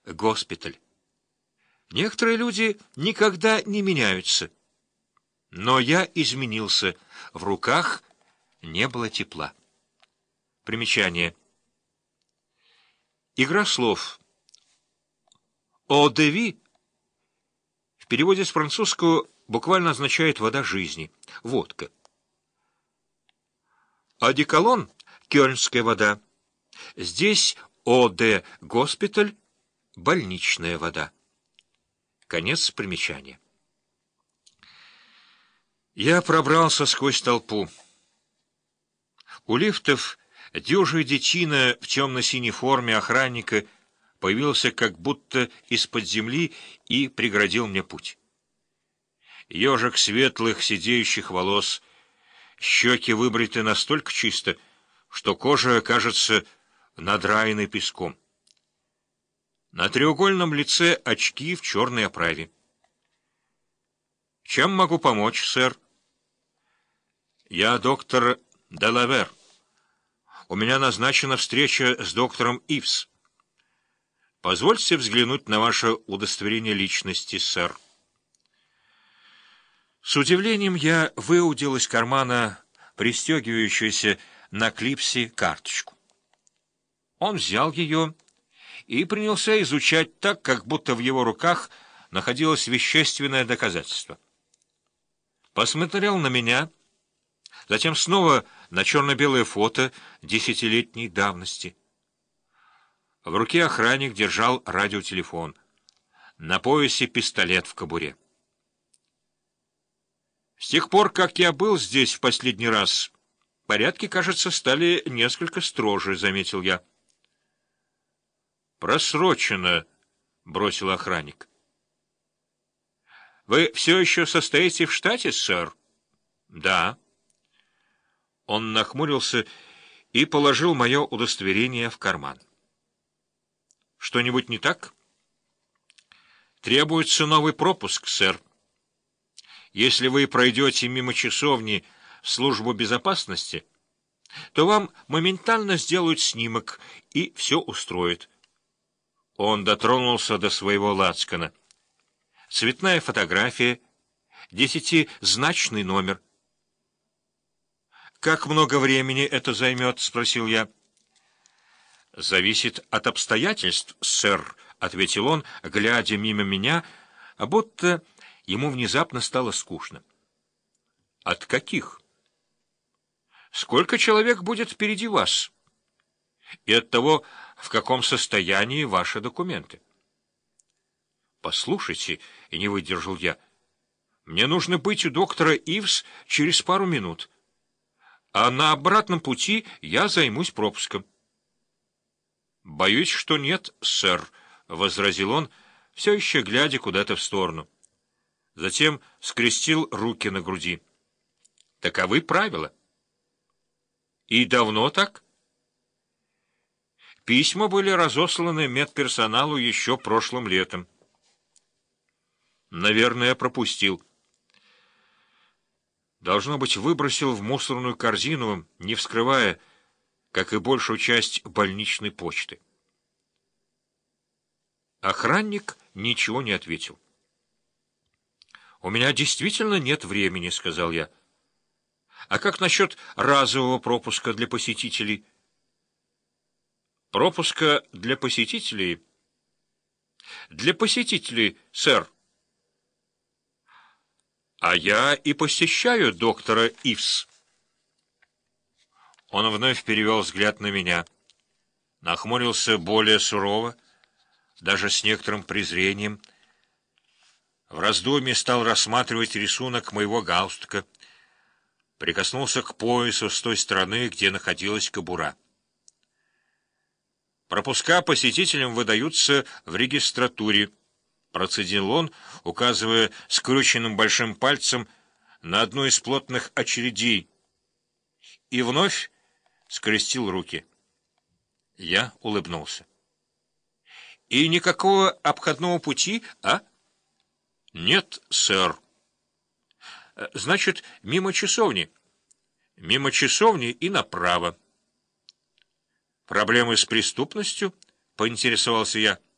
госпиталь. Некоторые люди никогда не меняются. Но я изменился. В руках не было тепла. Примечание. Игра слов. «Eau-de-vie» в переводе с французского буквально означает «вода жизни», водка. Одеколон — кёльнская вода. Здесь «Eau-de госпиталь» — больничная вода. Конец примечания. Я пробрался сквозь толпу. У лифтов дюжий детина в темно-синей форме охранника появился как будто из-под земли и преградил мне путь. Ежик светлых сидеющих волос, щеки выбриты настолько чисто, что кожа кажется надраенной песком. На треугольном лице очки в черной оправе. «Чем могу помочь, сэр?» «Я доктор Делавер. У меня назначена встреча с доктором Ивс. Позвольте взглянуть на ваше удостоверение личности, сэр». С удивлением я выудил из кармана пристегивающуюся на клипсе карточку. Он взял ее и принялся изучать так, как будто в его руках находилось вещественное доказательство. Посмотрел на меня, затем снова на черно-белое фото 10-летней давности. В руке охранник держал радиотелефон, на поясе пистолет в кобуре. С тех пор, как я был здесь в последний раз, порядки, кажется, стали несколько строже, — заметил я. «Просрочено», — бросил охранник. «Вы все еще состоите в штате, сэр?» «Да». Он нахмурился и положил мое удостоверение в карман. «Что-нибудь не так?» «Требуется новый пропуск, сэр. Если вы пройдете мимо часовни в службу безопасности, то вам моментально сделают снимок и все устроят». Он дотронулся до своего лацкана. Цветная фотография, 10-значный номер. «Как много времени это займет?» — спросил я. «Зависит от обстоятельств, сэр», — ответил он, глядя мимо меня, а будто ему внезапно стало скучно. «От каких?» «Сколько человек будет впереди вас? И от того, в каком состоянии ваши документы». «Послушайте», — и не выдержал я, — «мне нужно быть у доктора Ивс через пару минут, а на обратном пути я займусь пропуском». «Боюсь, что нет, сэр», — возразил он, все еще глядя куда-то в сторону. Затем скрестил руки на груди. «Таковы правила». «И давно так?» «Письма были разосланы медперсоналу еще прошлым летом». «Наверное, пропустил». Должно быть, выбросил в мусорную корзину, не вскрывая, как и большую часть больничной почты. Охранник ничего не ответил. «У меня действительно нет времени», — сказал я. «А как насчет разового пропуска для посетителей?» «Пропуска для посетителей?» «Для посетителей, сэр». «А я и посещаю доктора Ивс». Он вновь перевел взгляд на меня, нахмурился более сурово, даже с некоторым презрением. В раздумье стал рассматривать рисунок моего галстука, прикоснулся к поясу с той стороны, где находилась кобура. «Пропуска посетителям выдаются в регистратуре», — процедил он, указывая скрюченным большим пальцем на одну из плотных очередей, и вновь скрестил руки. Я улыбнулся. «И никакого обходного пути, а?» «Нет, сэр». «Значит, мимо часовни?» «Мимо часовни и направо». «Проблемы с преступностью?» — поинтересовался я.